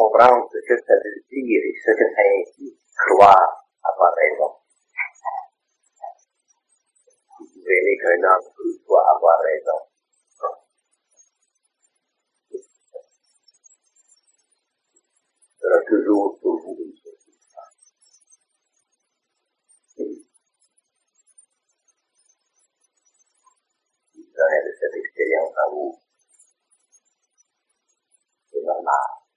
comprendre ce que ça veut dire et ce que ça implique croire avoir raison. Vous verrez qu'un homme peut soit avoir raison. Il sera toujours pour vous une chose. Vous serez de cette expérience à vous. C'est normal.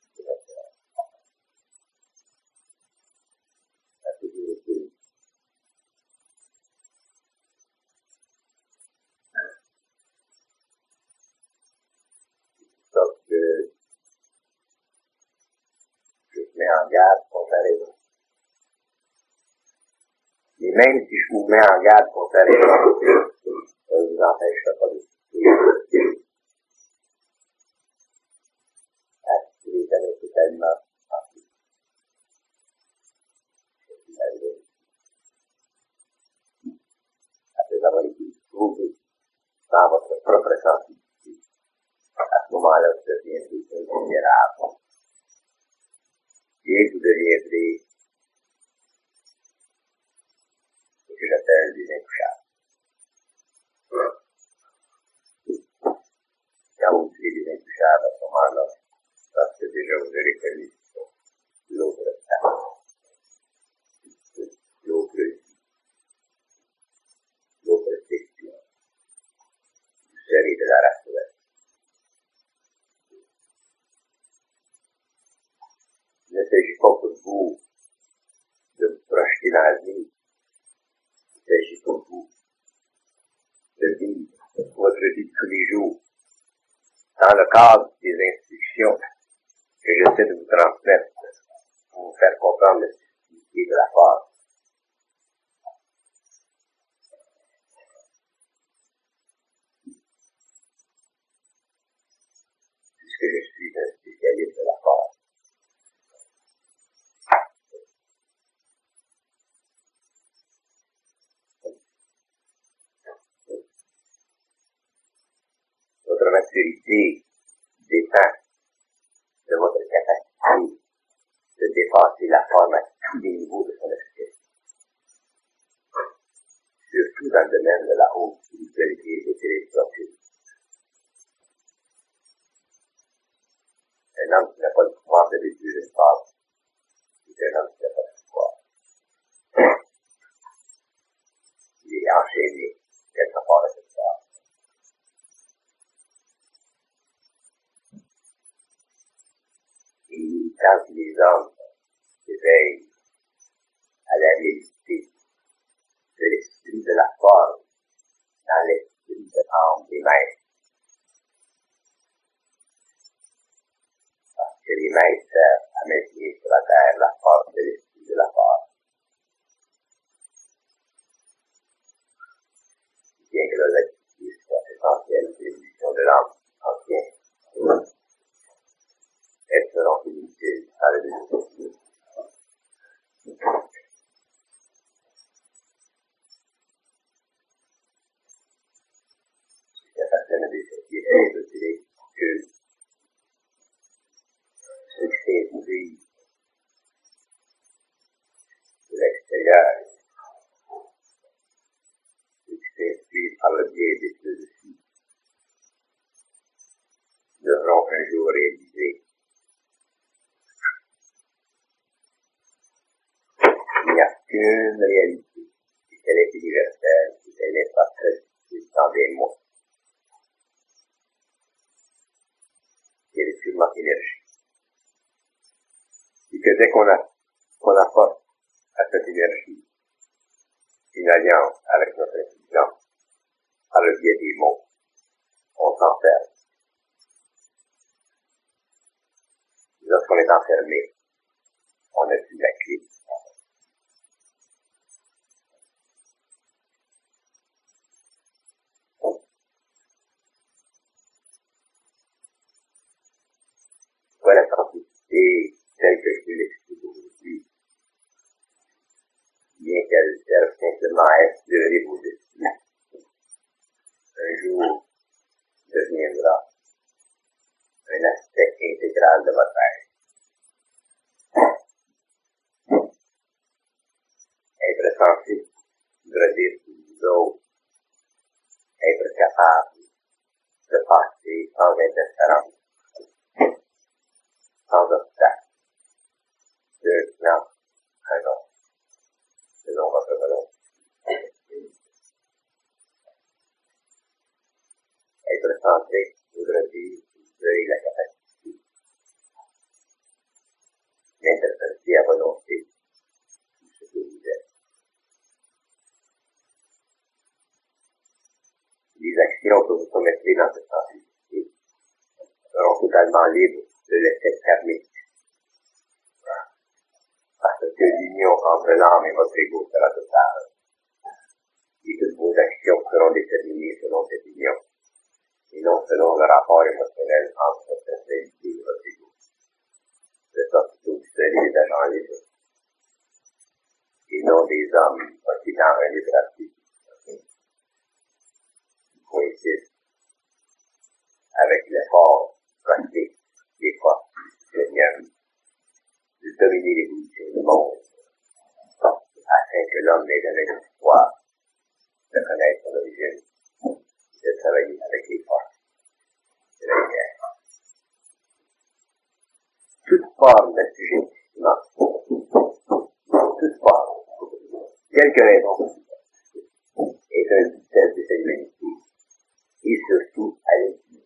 Sauf que je te mets en garde contre la raison. Mais même si je vous mets en garde contre la raison, ça ne vous empêchera pas de souffrir. Parce qu'il est avec totalement parti. Après avoir été trouvé dans votre propre sensibilité, à ce moment-là, vous deviendrez invulnérable. Et vous deviendrez ce que j'appelle des intouchables. Quand vous serez des intouchables à ce moment-là, parce que déjà vous aurez connu l'autre temps, l'autre vie, l'autre section. Vous serez de la race ouest. Il ne s'agit pas pour vous de vous projeter dans l'avenir. Il s'agit pour vous de vivre votre vie de tous les jours dans le cadre des instructions que j'essaie de vous transmettre pour vous faire comprendre la subtilité de la force. Puisque je suis un spécialiste de la force. Votre maturité dépend de votre capacité de dépasser la forme à tous les niveaux de son esprit. Surtout dans le domaine de la haute spiritualité et de l'esprit. Un homme qui n'a pas le pouvoir de réduire une force, c'est un homme qui n'a pas le pouvoir. Il est enchaîné quelque part à cette force. Et quand les hommes s'éveillent à la réalité de l'esprit de la forme dans l'esprit de l'âme des maîtres, parce que les maîtres servent à maintenir sur la terre la force de l'esprit de la forme. Bien que leurs activités soient essentielles pour l'évolution de l'âme ancienne, elles seront inutiles à la décision. Il appartient à des sociétés de dire que ce qui s'induit de l'extérieur, ce qui s'induit par le biais des philosophies, devront un jour réaliser. Il n'y a qu'une réalité, et qu'elle est universelle, et qu'elle n'est pas traduite dans des mots. Elle est purement énergie. Et que dès qu'on apporte à cette énergie une alliance avec notre intelligence, par le biais des mots, on s'enferme. Lorsqu'on est enfermé, on n'a plus la clé. Voilà la simplicité telle que je l'explique aujourd'hui, bien qu'elle serve simplement à explorer vos esprits. Un jour deviendra un aspect intégral de votre être. totalement libre de l'effet karmique. Parce que l'union entre l'âme et votre ego sera totale. Et toutes vos actions seront déterminées selon cette union, et non selon le rapport émotionnel entre votre personnalité et votre ego. De sorte que vous serez des agents libres, et non des hommes possédant un libre article qui coïncide avec l'effort pratique des forces seigneuries de dominer l'évolution du monde, afin que l'homme n'ait jamais le pouvoir de connaître son origine, de travailler avec les forces de la lumière. Toute forme d'assujettissement, toute forme, quelque raison, est un vitesse de cette humanité, et surtout à l'infini.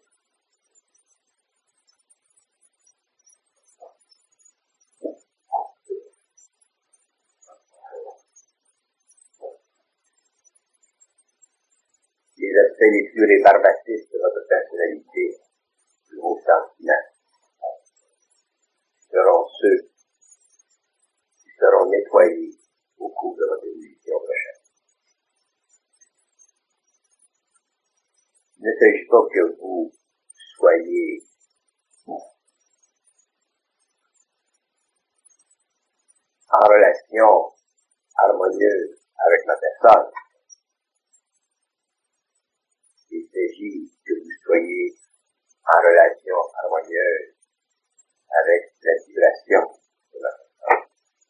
Les aspects les plus rébarbatifs de votre personnalité, de vos sentiments, seront ceux qui seront nettoyés au cours de votre évolution prochaine. Il ne s'agit pas que vous soyez en relation harmonieuse avec la personne. Il s'agit que vous soyez en relation harmonieuse avec la vibration de la personne.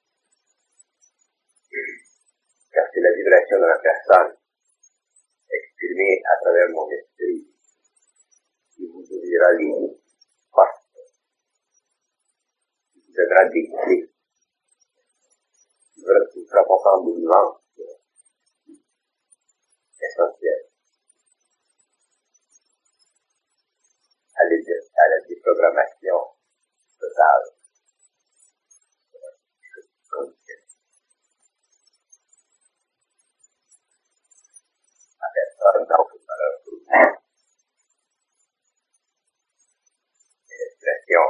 Car c'est la vibration de la personne exprimée à travers mon esprit qui vous ouvrira les portes, qui vous donnera des clés, qui vous fera comprendre des nuances essentielles à la déprogrammation totale. La personne n'a aucune valeur pour vous. Et l'expression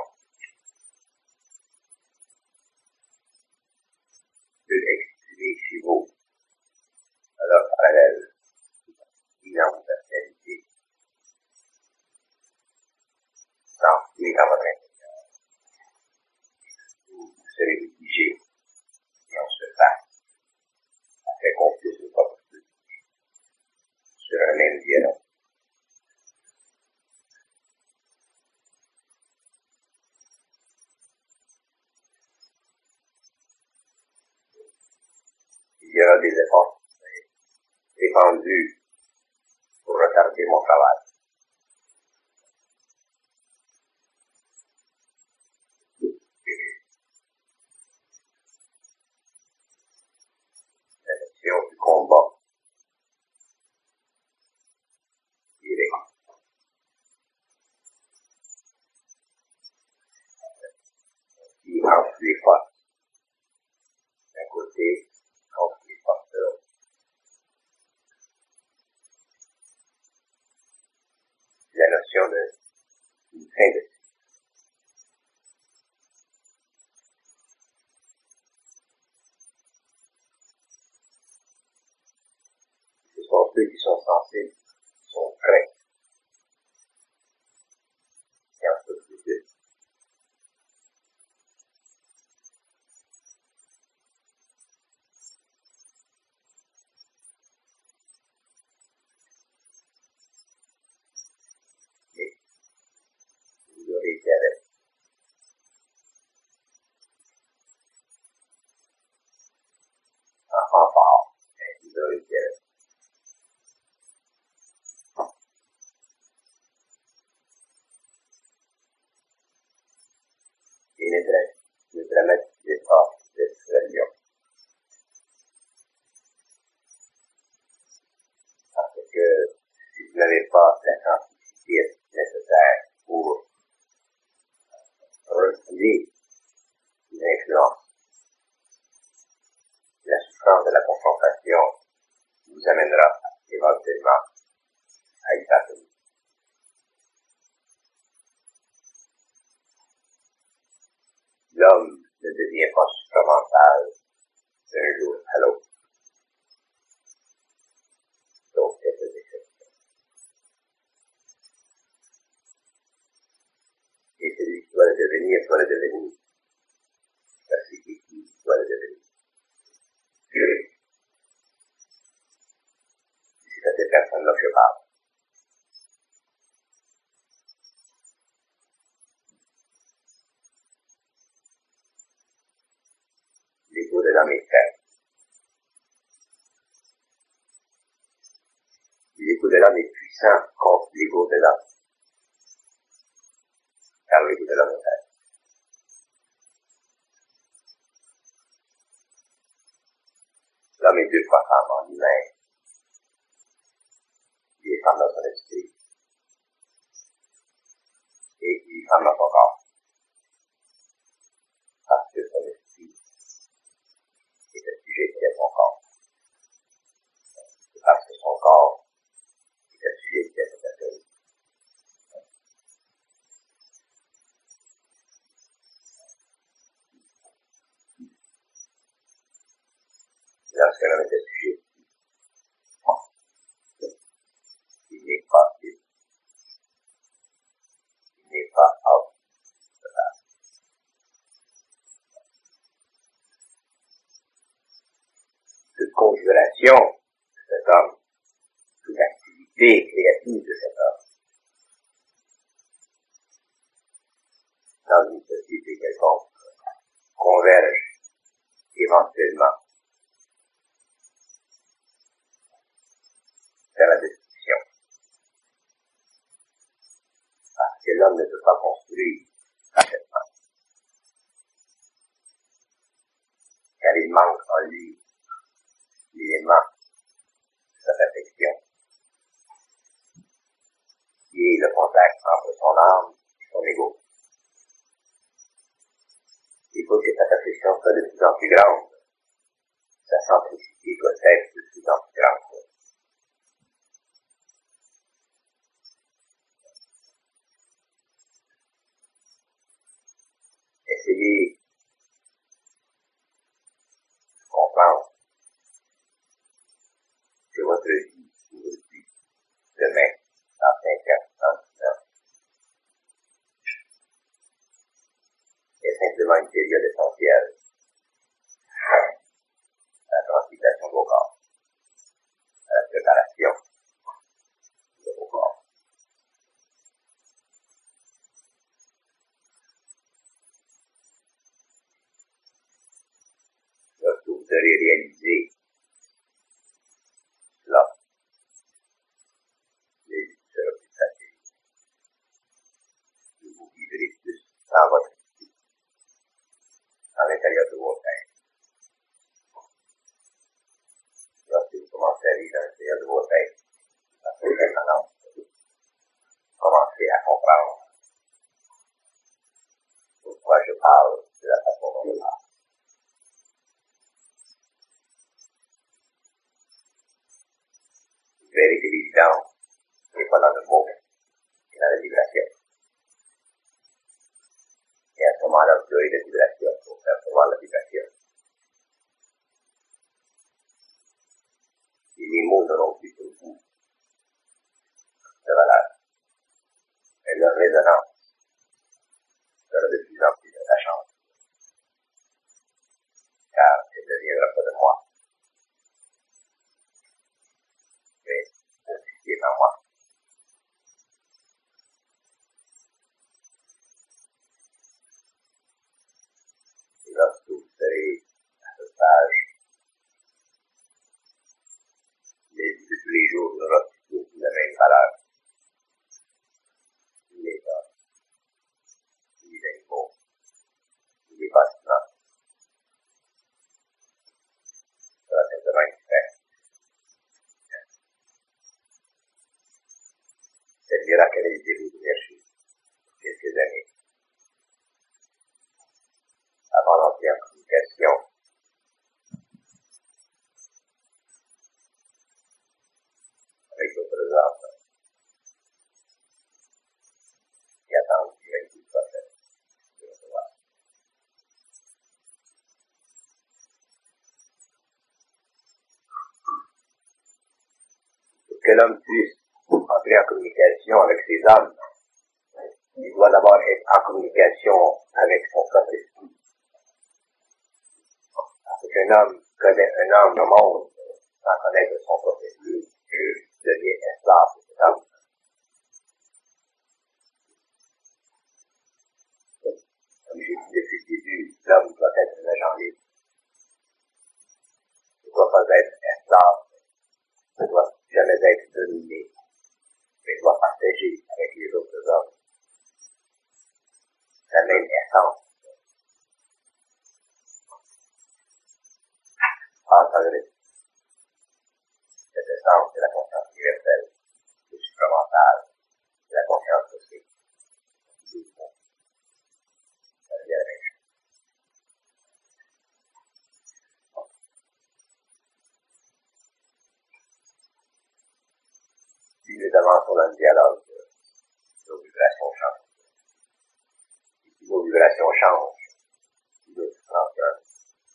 de l'exprimer chez vous, alors parallèle, dans votre personnalité, s'enfuir dans votre intérieur. Vous serez obligé, et on se passe, après qu'on puisse ne pas vous publier sur un même dialogue. Il y aura des efforts répandus pour retarder mon travail. La notion du combat direct. Qui entre les forces d'un côté, contre les forces de l'autre. La notion d'une fin de cycle. Ce sont ceux qui sont sensibles, qui sont prêts, et en ce plus vite. Mais vous aurez été avec. En fanfare, vous aurez été avec. Et ne dramatisez pas cette situation. Parce que si vous n'avez pas la sensibilité nécessaire pour reculer une influence, la souffrance de la confrontation vous amènera éventuellement à y parvenir. l'homme ne devient pas supramental d'un jour à l'autre. Donc, c'est une exception. Et celui qui doit le devenir, doit le devenir. Parce qu'il doit le devenir. C'est à cette personne-là que je parle. L'ego de l'homme est faible. L'ego de l'homme est puissant contre l'ego de l'homme. Car l'ego de l'homme est faible. L'homme est deux fois femme en lui-même. Il est femme dans son esprit. Et il est femme dans son corps. Parce que son esprit est assujetti à son corps. Parce que son corps est assujetti à sa personne. Lorsque l'homme est assujetti, il n'est pas libre. Il n'est pas out de la. Toute conjuration de cet homme, toute activité créative de cet homme, dans une société quelconque, converge éventuellement vers la destruction. Parce que l'homme ne peut pas construire parfaitement. Car il manque en lui l'élément de sa perfection, qui est le contact entre son âme et son ego. Il faut que sa perfection soit de plus en plus grande. Sa centricité doit être de plus en plus grande. Essayez de comprendre que votre vie, aujourd'hui, demain, dans 5 ans, dans 10 ans, est simplement une période essentielle à la transmutation de vos corps, à la préparation de vos corps. Lorsque vous aurez réalisé cela, les vies seront plus faciles. Vous vivrez plus dans votre vie, à l'intérieur de vos têtes. Lorsque vous commencez à vivre à l'intérieur de vos têtes, à votre permanence, commencez à comprendre pourquoi je parle de la façon dont je parle. Vous verrez que l'évidence n'est pas dans le mot, mais dans la vibration. Et à ce moment-là, vous aurez la vibration pour percevoir la vibration. Et les mots n'auront plus pour vous de valeur. Et leur résonance sera de plus en plus attachante. Car elle ne viendra pas de moi. Mais de ce qui est en moi. Et lorsque vous serez à ce stage, les vies de tous les jours n'auront plus la même valeur. Ni les hommes, ni les animaux, ni les bâtiments. Ça va simplement être fait. Servira à canaliser vos énergies pour quelques années avant d'entrer en communication avec d'autres âmes qui attendent l'humanité prochaine de recevoir. que l'homme puisse entrer en communication avec ses âmes, il doit d'abord être en communication avec son propre esprit. Parce qu'un homme connaît un homme au monde sans connaître son propre esprit, devient esclave de cet homme. Comme j'ai dit depuis le début, l'homme doit être un agent libre. Il ne doit pas être esclave, il ne doit jamais être dominé, mais il doit partager avec les autres hommes la même essence. Cette essence de la conscience universelle, le supramental, de la conscience aussi. Ça devient la même chose. Plus nous avançons dans le dialogue, nos vibrations changent. Et si nos vibrations changent, si nos souffrances grandissent.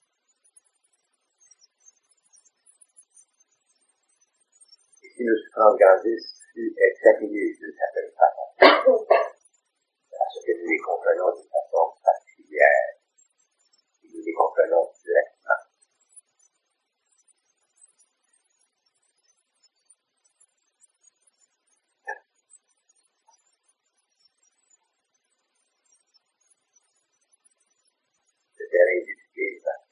Et si nos souffrances grandissent, plus elles s'atténuent d'une certaine façon. Parce que nous les comprenons d'une façon particulière. Et nous les comprenons directement. Le terrain est difficile parce